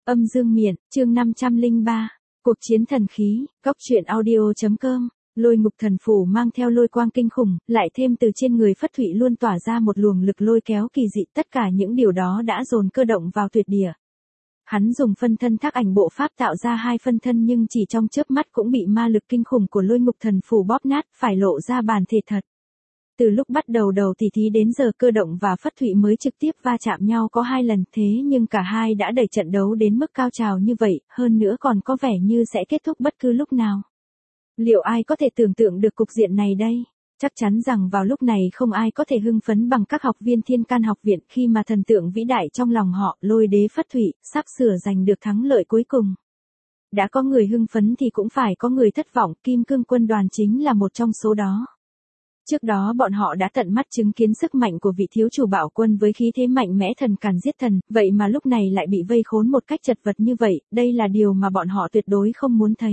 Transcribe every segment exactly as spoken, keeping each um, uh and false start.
Âm dương miện, chương năm trăm lẻ ba. Cuộc chiến thần khí, góc truyện audio.com. Lôi ngục thần phủ mang theo lôi quang kinh khủng, lại thêm từ trên người Phất Thụy luôn tỏa ra một luồng lực lôi kéo kỳ dị, tất cả những điều đó đã dồn Cơ Động vào tuyệt địa. Hắn dùng phân thân thác ảnh bộ pháp tạo ra hai phân thân nhưng chỉ trong chớp mắt cũng bị ma lực kinh khủng của lôi ngục thần phủ bóp nát, phải lộ ra bản thể thật. Từ lúc bắt đầu đầu tỉ thí đến giờ Cơ Động và Phất Thụy mới trực tiếp va chạm nhau có hai lần, thế nhưng cả hai đã đẩy trận đấu đến mức cao trào như vậy, hơn nữa còn có vẻ như sẽ kết thúc bất cứ lúc nào. Liệu ai có thể tưởng tượng được cục diện này đây? Chắc chắn rằng vào lúc này không ai có thể hưng phấn bằng các học viên Thiên Can học viện khi mà thần tượng vĩ đại trong lòng họ, Lôi đế Phất Thụy, sắp sửa giành được thắng lợi cuối cùng. Đã có người hưng phấn thì cũng phải có người thất vọng, Kim Cương quân đoàn chính là một trong số đó. Trước đó bọn họ đã tận mắt chứng kiến sức mạnh của vị thiếu chủ Bảo Quân với khí thế mạnh mẽ thần càn giết thần, vậy mà lúc này lại bị vây khốn một cách chật vật như vậy, đây là điều mà bọn họ tuyệt đối không muốn thấy.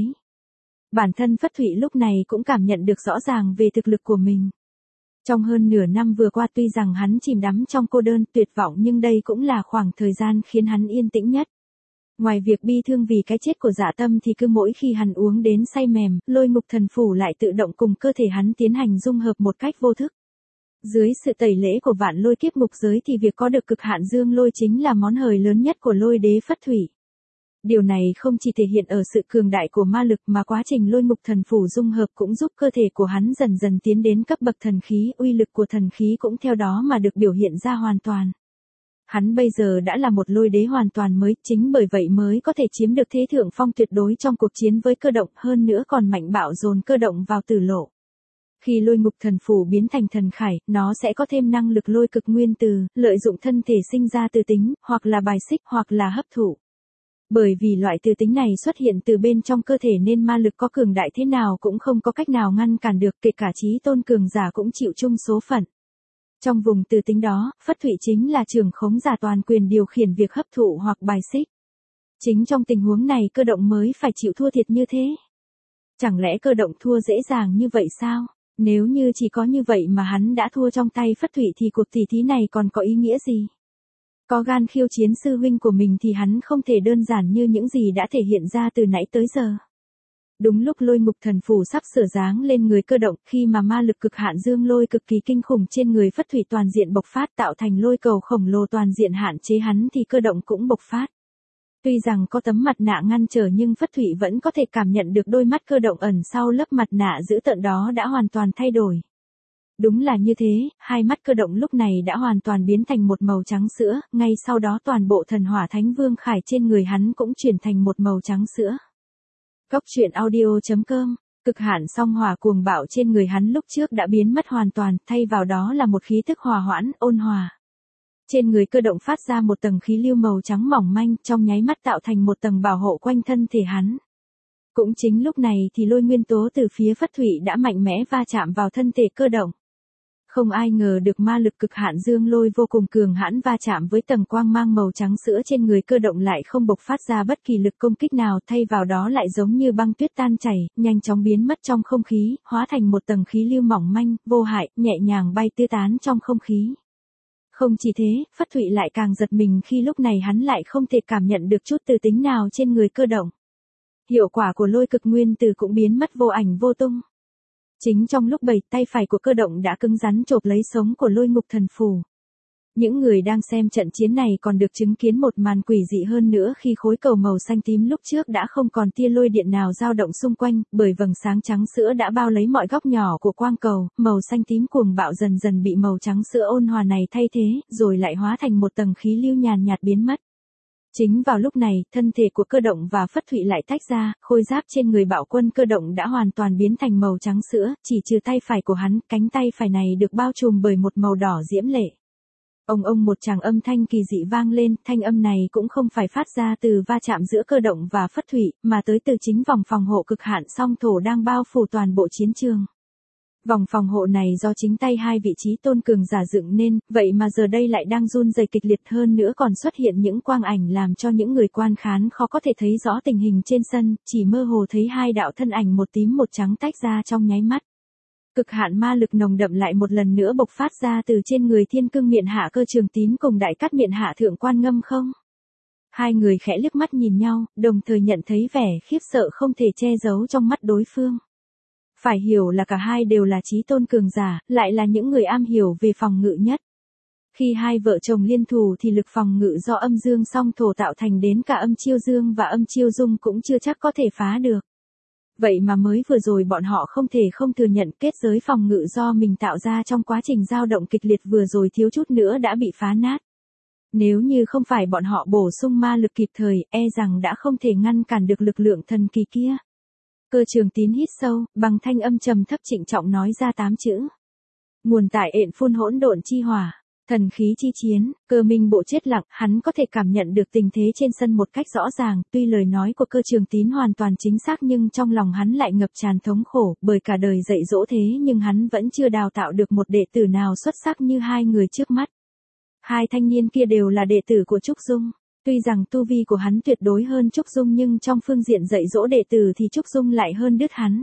Bản thân Phất Thụy lúc này cũng cảm nhận được rõ ràng về thực lực của mình. Trong hơn nửa năm vừa qua tuy rằng hắn chìm đắm trong cô đơn tuyệt vọng nhưng đây cũng là khoảng thời gian khiến hắn yên tĩnh nhất. Ngoài việc bi thương vì cái chết của Dạ Tâm thì cứ mỗi khi hắn uống đến say mềm, lôi ngục thần phủ lại tự động cùng cơ thể hắn tiến hành dung hợp một cách vô thức. Dưới sự tẩy lễ của vạn lôi kiếp ngục giới thì việc có được cực hạn dương lôi chính là món hời lớn nhất của lôi đế Phất Thụy. Điều này không chỉ thể hiện ở sự cường đại của ma lực mà quá trình lôi ngục thần phủ dung hợp cũng giúp cơ thể của hắn dần dần tiến đến cấp bậc thần khí, uy lực của thần khí cũng theo đó mà được biểu hiện ra hoàn toàn. Hắn bây giờ đã là một lôi đế hoàn toàn mới, chính bởi vậy mới có thể chiếm được thế thượng phong tuyệt đối trong cuộc chiến với Cơ Động, hơn nữa còn mạnh bạo dồn Cơ Động vào tử lộ. Khi lôi ngục thần phủ biến thành thần khải, nó sẽ có thêm năng lực lôi cực nguyên từ, lợi dụng thân thể sinh ra từ tính, hoặc là bài xích hoặc là hấp thụ. Bởi vì loại từ tính này xuất hiện từ bên trong cơ thể nên ma lực có cường đại thế nào cũng không có cách nào ngăn cản được, kể cả chí tôn cường giả cũng chịu chung số phận. Trong vùng từ tính đó, Phất Thụy chính là trưởng khống giả toàn quyền điều khiển việc hấp thụ hoặc bài xích. Chính trong tình huống này Cơ Động mới phải chịu thua thiệt như thế. Chẳng lẽ Cơ Động thua dễ dàng như vậy sao? Nếu như chỉ có như vậy mà hắn đã thua trong tay Phất Thụy thì cuộc tỷ thí này còn có ý nghĩa gì? Có gan khiêu chiến sư huynh của mình thì hắn không thể đơn giản như những gì đã thể hiện ra từ nãy tới giờ. Đúng lúc lôi ngục thần phủ sắp sửa giáng lên người Cơ Động, khi mà ma lực cực hạn dương lôi cực kỳ kinh khủng trên người Phất Thụy toàn diện bộc phát tạo thành lôi cầu khổng lồ toàn diện hạn chế hắn thì Cơ Động cũng bộc phát. Tuy rằng có tấm mặt nạ ngăn trở nhưng Phất Thụy vẫn có thể cảm nhận được đôi mắt Cơ Động ẩn sau lớp mặt nạ dữ tợn đó đã hoàn toàn thay đổi. Đúng là như thế, hai mắt Cơ Động lúc này đã hoàn toàn biến thành một màu trắng sữa, ngay sau đó toàn bộ thần hỏa thánh vương khải trên người hắn cũng chuyển thành một màu trắng sữa. Góc truyện audio.com. Cực hạn song hỏa cuồng bạo trên người hắn lúc trước đã biến mất hoàn toàn, thay vào đó là một khí tức hòa hoãn, ôn hòa. Trên người Cơ Động phát ra một tầng khí lưu màu trắng mỏng manh, trong nháy mắt tạo thành một tầng bảo hộ quanh thân thể hắn. Cũng chính lúc này thì lôi nguyên tố từ phía Phất Thụy đã mạnh mẽ va chạm vào thân thể Cơ Động. Không ai ngờ được ma lực cực hạn dương lôi vô cùng cường hãn va chạm với tầng quang mang màu trắng sữa trên người Cơ Động lại không bộc phát ra bất kỳ lực công kích nào, thay vào đó lại giống như băng tuyết tan chảy, nhanh chóng biến mất trong không khí, hóa thành một tầng khí lưu mỏng manh, vô hại, nhẹ nhàng bay tứ tán trong không khí. Không chỉ thế, Phất Thụy lại càng giật mình khi lúc này hắn lại không thể cảm nhận được chút từ tính nào trên người Cơ Động. Hiệu quả của lôi cực nguyên từ cũng biến mất vô ảnh vô tung. Chính trong lúc bầy tay phải của Cơ Động đã cứng rắn chộp lấy sống của lôi ngục thần phù. Những người đang xem trận chiến này còn được chứng kiến một màn quỷ dị hơn nữa khi khối cầu màu xanh tím lúc trước đã không còn tia lôi điện nào dao động xung quanh, bởi vầng sáng trắng sữa đã bao lấy mọi góc nhỏ của quang cầu, màu xanh tím cuồng bạo dần dần bị màu trắng sữa ôn hòa này thay thế, rồi lại hóa thành một tầng khí lưu nhàn nhạt biến mất. Chính vào lúc này, thân thể của Cơ Động và Phất Thụy lại tách ra, khôi giáp trên người Bạo Quân Cơ Động đã hoàn toàn biến thành màu trắng sữa, chỉ trừ tay phải của hắn, cánh tay phải này được bao trùm bởi một màu đỏ diễm lệ. Ông ông một tràng âm thanh kỳ dị vang lên, thanh âm này cũng không phải phát ra từ va chạm giữa Cơ Động và Phất Thụy, mà tới từ chính vòng phòng hộ cực hạn song thổ đang bao phủ toàn bộ chiến trường. Vòng phòng hộ này do chính tay hai vị trí tôn cường giả dựng nên, vậy mà giờ đây lại đang run rẩy kịch liệt, hơn nữa còn xuất hiện những quang ảnh làm cho những người quan khán khó có thể thấy rõ tình hình trên sân, chỉ mơ hồ thấy hai đạo thân ảnh một tím một trắng tách ra trong nháy mắt. Cực hạn ma lực nồng đậm lại một lần nữa bộc phát ra từ trên người Thiên Cương Miện Hạ Cơ Trường Tín cùng Đại Cát Miện Hạ Thượng Quan Ngâm không. Hai người khẽ liếc mắt nhìn nhau, đồng thời nhận thấy vẻ khiếp sợ không thể che giấu trong mắt đối phương. Phải hiểu là cả hai đều là chí tôn cường giả, lại là những người am hiểu về phòng ngự nhất. Khi hai vợ chồng liên thủ thì lực phòng ngự do âm dương song thổ tạo thành đến cả âm chiêu dương và âm chiêu dung cũng chưa chắc có thể phá được. Vậy mà mới vừa rồi bọn họ không thể không thừa nhận kết giới phòng ngự do mình tạo ra trong quá trình dao động kịch liệt vừa rồi thiếu chút nữa đã bị phá nát. Nếu như không phải bọn họ bổ sung ma lực kịp thời, e rằng đã không thể ngăn cản được lực lượng thần kỳ kia. Cơ Trường Tín hít sâu, bằng thanh âm trầm thấp trịnh trọng nói ra tám chữ. Nguồn tại ện phun hỗn độn chi hỏa, thần khí chi chiến. Cơ Minh Bộ chết lặng, hắn có thể cảm nhận được tình thế trên sân một cách rõ ràng, tuy lời nói của Cơ Trường Tín hoàn toàn chính xác nhưng trong lòng hắn lại ngập tràn thống khổ, bởi cả đời dạy dỗ thế nhưng hắn vẫn chưa đào tạo được một đệ tử nào xuất sắc như hai người trước mắt. Hai thanh niên kia đều là đệ tử của Trúc Dung. Tuy rằng tu vi của hắn tuyệt đối hơn Trúc Dung nhưng trong phương diện dạy dỗ đệ tử thì Trúc Dung lại hơn đứt hắn.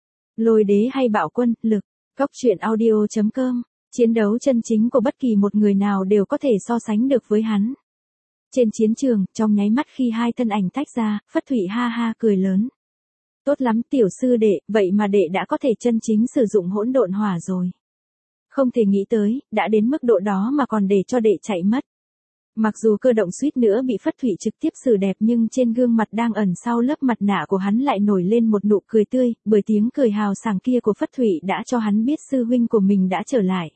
Lôi đế hay bạo quân, lực, góc truyện audio chấm com, chiến đấu chân chính của bất kỳ một người nào đều có thể so sánh được với hắn. Trên chiến trường, trong nháy mắt khi hai thân ảnh tách ra, Phất Thụy ha ha cười lớn. Tốt lắm tiểu sư đệ, vậy mà đệ đã có thể chân chính sử dụng hỗn độn hỏa rồi. Không thể nghĩ tới, đã đến mức độ đó mà còn để cho đệ chạy mất. Mặc dù Cơ Động suýt nữa bị Phất Thụy trực tiếp xử đẹp nhưng trên gương mặt đang ẩn sau lớp mặt nạ của hắn lại nổi lên một nụ cười tươi, bởi tiếng cười hào sảng kia của Phất Thụy đã cho hắn biết sư huynh của mình đã trở lại.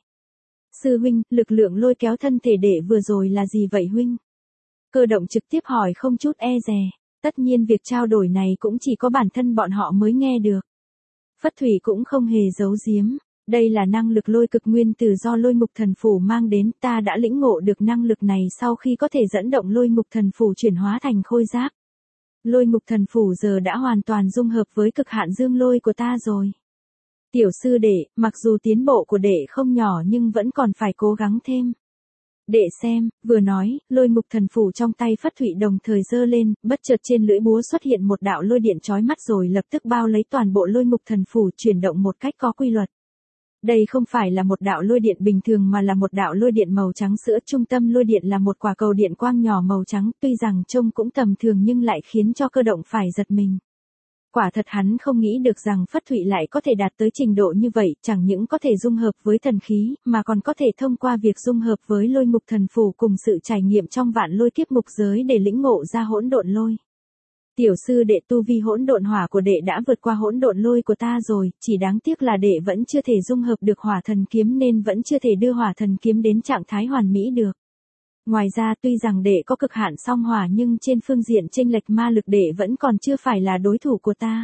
Sư huynh, lực lượng lôi kéo thân thể đệ vừa rồi là gì vậy huynh? Cơ Động trực tiếp hỏi không chút e dè, tất nhiên việc trao đổi này cũng chỉ có bản thân bọn họ mới nghe được. Phất Thụy cũng không hề giấu giếm. Đây là năng lực lôi cực nguyên tử do lôi ngục thần phủ mang đến, ta đã lĩnh ngộ được năng lực này sau khi có thể dẫn động lôi ngục thần phủ chuyển hóa thành khôi giáp. Lôi ngục thần phủ giờ đã hoàn toàn dung hợp với cực hạn dương lôi của ta rồi. Tiểu sư đệ, mặc dù tiến bộ của đệ không nhỏ nhưng vẫn còn phải cố gắng thêm. Đệ xem, vừa nói, lôi ngục thần phủ trong tay Phất Thụy đồng thời giơ lên, bất chợt trên lưỡi búa xuất hiện một đạo lôi điện chói mắt rồi lập tức bao lấy toàn bộ lôi ngục thần phủ chuyển động một cách có quy luật. Đây không phải là một đạo lôi điện bình thường mà là một đạo lôi điện màu trắng sữa, trung tâm lôi điện là một quả cầu điện quang nhỏ màu trắng, tuy rằng trông cũng tầm thường nhưng lại khiến cho Cơ Động phải giật mình. Quả thật hắn không nghĩ được rằng Phất Thụy lại có thể đạt tới trình độ như vậy, chẳng những có thể dung hợp với thần khí, mà còn có thể thông qua việc dung hợp với lôi ngục thần phủ cùng sự trải nghiệm trong vạn lôi kiếp ngục giới để lĩnh ngộ ra hỗn độn lôi. Tiểu sư đệ, tu vi hỗn độn hỏa của đệ đã vượt qua hỗn độn lôi của ta rồi, chỉ đáng tiếc là đệ vẫn chưa thể dung hợp được hỏa thần kiếm nên vẫn chưa thể đưa hỏa thần kiếm đến trạng thái hoàn mỹ được. Ngoài ra tuy rằng đệ có cực hạn song hỏa nhưng trên phương diện chênh lệch ma lực đệ vẫn còn chưa phải là đối thủ của ta.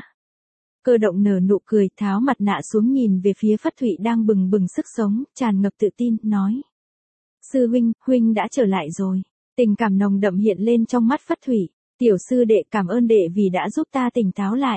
Cơ Động nở nụ cười, tháo mặt nạ xuống nhìn về phía Phất Thụy đang bừng bừng sức sống, tràn ngập tự tin, nói. Sư huynh, huynh đã trở lại rồi. Tình cảm nồng đậm hiện lên trong mắt Phất Thụy. Tiểu sư đệ, cảm ơn đệ vì đã giúp ta tỉnh táo lại.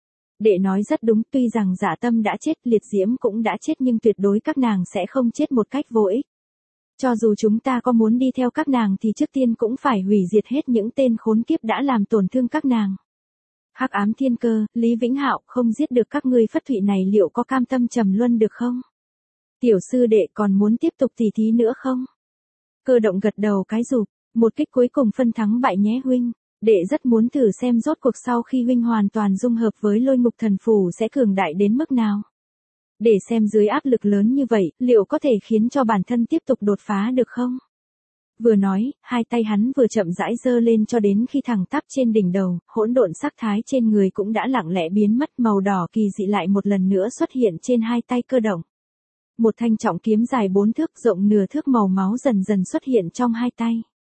Đệ nói rất đúng, tuy rằng Dạ Tâm đã chết, Liệt Diễm cũng đã chết nhưng tuyệt đối các nàng sẽ không chết một cách vô ích. Cho dù chúng ta có muốn đi theo các nàng thì trước tiên cũng phải hủy diệt hết những tên khốn kiếp đã làm tổn thương các nàng. Hắc Ám Thiên Cơ, Lý Vĩnh Hạo, không giết được các ngươi Phất Thụy này liệu có cam tâm trầm luân được không? Tiểu sư đệ còn muốn tiếp tục tỉ thí nữa không? Cơ Động gật đầu cái rụp, một kích cuối cùng phân thắng bại nhé huynh. Đệ rất muốn thử xem rốt cuộc sau khi huynh hoàn toàn dung hợp với lôi ngục thần phù sẽ cường đại đến mức nào. Để xem dưới áp lực lớn như vậy, liệu có thể khiến cho bản thân tiếp tục đột phá được không? Vừa nói, hai tay hắn vừa chậm rãi giơ lên cho đến khi thẳng tắp trên đỉnh đầu, hỗn độn sắc thái trên người cũng đã lặng lẽ biến mất, màu đỏ kỳ dị lại một lần nữa xuất hiện trên hai tay Cơ Động. Một thanh trọng kiếm dài bốn thước rộng nửa thước màu máu dần dần xuất hiện trong hai tay.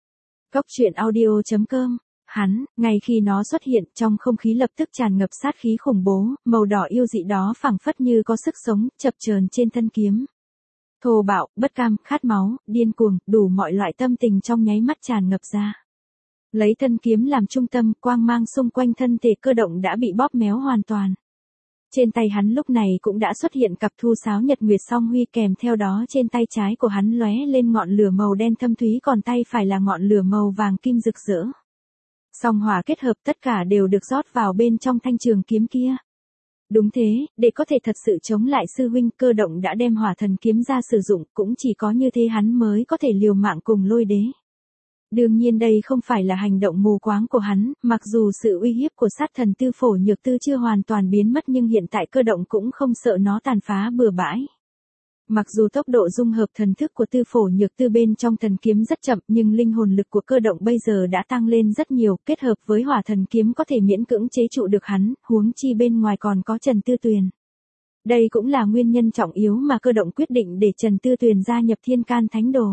Góc truyện audio chấm com. Hắn, ngay khi nó xuất hiện, trong không khí lập tức tràn ngập sát khí khủng bố, màu đỏ yêu dị đó phảng phất như có sức sống, chập chờn trên thân kiếm. Thô bạo, bất cam, khát máu, điên cuồng, đủ mọi loại tâm tình trong nháy mắt tràn ngập ra. Lấy thân kiếm làm trung tâm, quang mang xung quanh thân thể Cơ Động đã bị bóp méo hoàn toàn. Trên tay hắn lúc này cũng đã xuất hiện cặp thu sáo nhật nguyệt song huy, kèm theo đó trên tay trái của hắn lóe lên ngọn lửa màu đen thâm thúy, còn tay phải là ngọn lửa màu vàng kim rực rỡ. Song hỏa kết hợp tất cả đều được rót vào bên trong thanh trường kiếm kia. Đúng thế, để có thể thật sự chống lại sư huynh, Cơ Động đã đem hỏa thần kiếm ra sử dụng, cũng chỉ có như thế hắn mới có thể liều mạng cùng lôi đế. Đương nhiên đây không phải là hành động mù quáng của hắn, mặc dù sự uy hiếp của sát thần Tư Phổ Nhược Tư chưa hoàn toàn biến mất nhưng hiện tại Cơ Động cũng không sợ nó tàn phá bừa bãi. Mặc dù tốc độ dung hợp thần thức của Tư Phổ Nhược Tư bên trong thần kiếm rất chậm nhưng linh hồn lực của Cơ Động bây giờ đã tăng lên rất nhiều, kết hợp với hỏa thần kiếm có thể miễn cưỡng chế trụ được hắn, huống chi bên ngoài còn có Trần Tư Tuyền. Đây cũng là nguyên nhân trọng yếu mà Cơ Động quyết định để Trần Tư Tuyền gia nhập Thiên Can Thánh Đồ.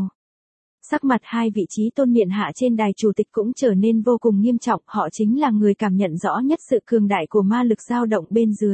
Sắc mặt hai vị trí tôn miện hạ trên đài chủ tịch cũng trở nên vô cùng nghiêm trọng, họ chính là người cảm nhận rõ nhất sự cường đại của ma lực dao động bên dưới.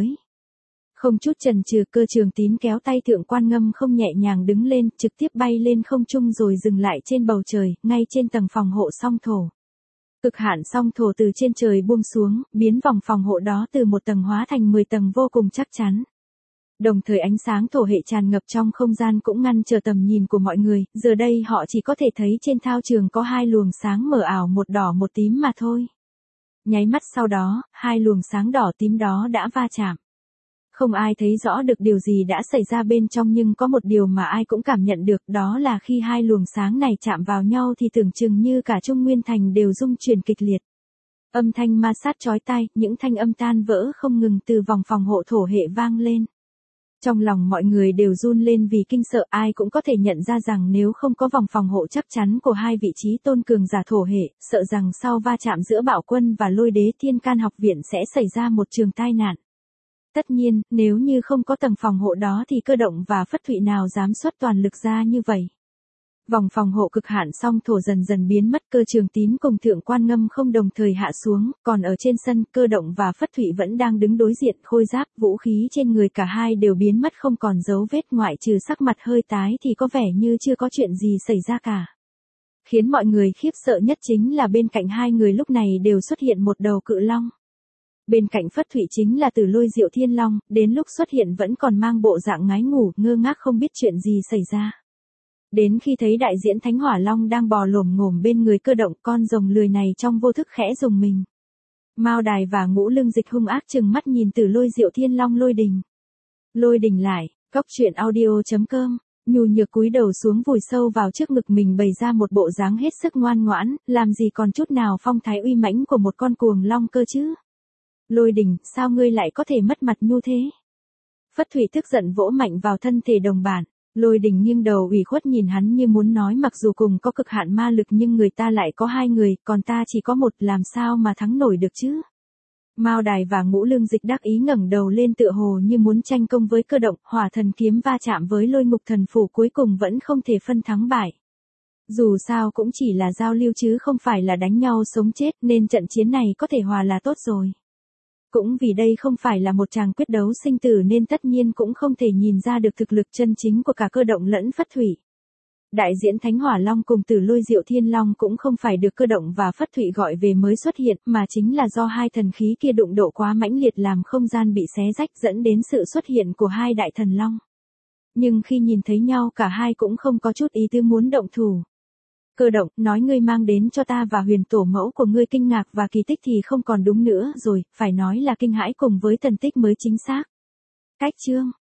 Không chút chần chừ, Cơ Trường Tín kéo tay Thượng Quan Ngâm không nhẹ nhàng đứng lên, trực tiếp bay lên không trung rồi dừng lại trên bầu trời, ngay trên tầng phòng hộ song thổ. Cực hạn song thổ từ trên trời buông xuống, biến vòng phòng hộ đó từ một tầng hóa thành mười tầng vô cùng chắc chắn. Đồng thời ánh sáng thổ hệ tràn ngập trong không gian cũng ngăn trở tầm nhìn của mọi người, giờ đây họ chỉ có thể thấy trên thao trường có hai luồng sáng mờ ảo, một đỏ một tím mà thôi. Nháy mắt sau đó, hai luồng sáng đỏ tím đó đã va chạm. Không ai thấy rõ được điều gì đã xảy ra bên trong nhưng có một điều mà ai cũng cảm nhận được, đó là khi hai luồng sáng này chạm vào nhau thì tưởng chừng như cả Trung Nguyên Thành đều rung chuyển kịch liệt. Âm thanh ma sát chói tai, những thanh âm tan vỡ không ngừng từ vòng phòng hộ thổ hệ vang lên. Trong lòng mọi người đều run lên vì kinh sợ, ai cũng có thể nhận ra rằng nếu không có vòng phòng hộ chắc chắn của hai vị trí tôn cường giả thổ hệ, sợ rằng sau va chạm giữa Bạo Quân và Lôi Đế Thiên Can học viện sẽ xảy ra một trường tai nạn. Tất nhiên, nếu như không có tầng phòng hộ đó thì Cơ Động và Phất Thụy nào dám xuất toàn lực ra như vậy. Vòng phòng hộ cực hạn song thổ dần dần biến mất, Cơ Trường Tín cùng Thượng Quan Ngâm không đồng thời hạ xuống, còn ở trên sân, Cơ Động và Phất Thụy vẫn đang đứng đối diện, khôi giáp, vũ khí trên người cả hai đều biến mất không còn dấu vết, ngoại trừ sắc mặt hơi tái thì có vẻ như chưa có chuyện gì xảy ra cả. Khiến mọi người khiếp sợ nhất chính là bên cạnh hai người lúc này đều xuất hiện một đầu cự long. Bên cạnh Phất Thụy chính là Tử Lôi Diệu Thiên Long, đến lúc xuất hiện vẫn còn mang bộ dạng ngái ngủ, ngơ ngác không biết chuyện gì xảy ra. Đến khi thấy đại diễn Thánh Hỏa Long đang bò lồm ngồm bên người Cơ Động, con rồng lười này trong vô thức khẽ rùng mình. Mao Đài và Ngũ Lương Dịch hung ác trừng mắt nhìn Tử Lôi Diệu Thiên Long Lôi Đình. Lôi Đình lại, cóc truyện audio chấm com, nhu nhược cúi đầu xuống vùi sâu vào trước ngực mình bày ra một bộ dáng hết sức ngoan ngoãn, làm gì còn chút nào phong thái uy mãnh của một con cuồng long cơ chứ. Lôi Đình, sao ngươi lại có thể mất mặt nhu thế? Phất Thụy tức giận vỗ mạnh vào thân thể đồng bản. Lôi Đình nghiêng đầu ủy khuất nhìn hắn như muốn nói mặc dù cùng có cực hạn ma lực nhưng người ta lại có hai người, còn ta chỉ có một, làm sao mà thắng nổi được chứ? Mao Đài và Ngũ Lương Dịch đắc ý ngẩng đầu lên tựa hồ như muốn tranh công với Cơ Động, hỏa thần kiếm va chạm với Lôi Ngục Thần Phủ cuối cùng vẫn không thể phân thắng bại. Dù sao cũng chỉ là giao lưu chứ không phải là đánh nhau sống chết nên trận chiến này có thể hòa là tốt rồi. Cũng vì đây không phải là một tràng quyết đấu sinh tử nên tất nhiên cũng không thể nhìn ra được thực lực chân chính của cả Cơ Động lẫn Phất Thụy. Đại diễn Thánh Hỏa Long cùng Tử Lôi Diệu Thiên Long cũng không phải được Cơ Động và Phất Thụy gọi về mới xuất hiện mà chính là do hai thần khí kia đụng độ quá mãnh liệt làm không gian bị xé rách dẫn đến sự xuất hiện của hai đại thần long. Nhưng khi nhìn thấy nhau cả hai cũng không có chút ý tứ muốn động thủ. Cơ Động, nói ngươi mang đến cho ta và Huyền Tổ mẫu của ngươi kinh ngạc và kỳ tích thì không còn đúng nữa rồi, phải nói là kinh hãi cùng với thần tích mới chính xác. Cách chương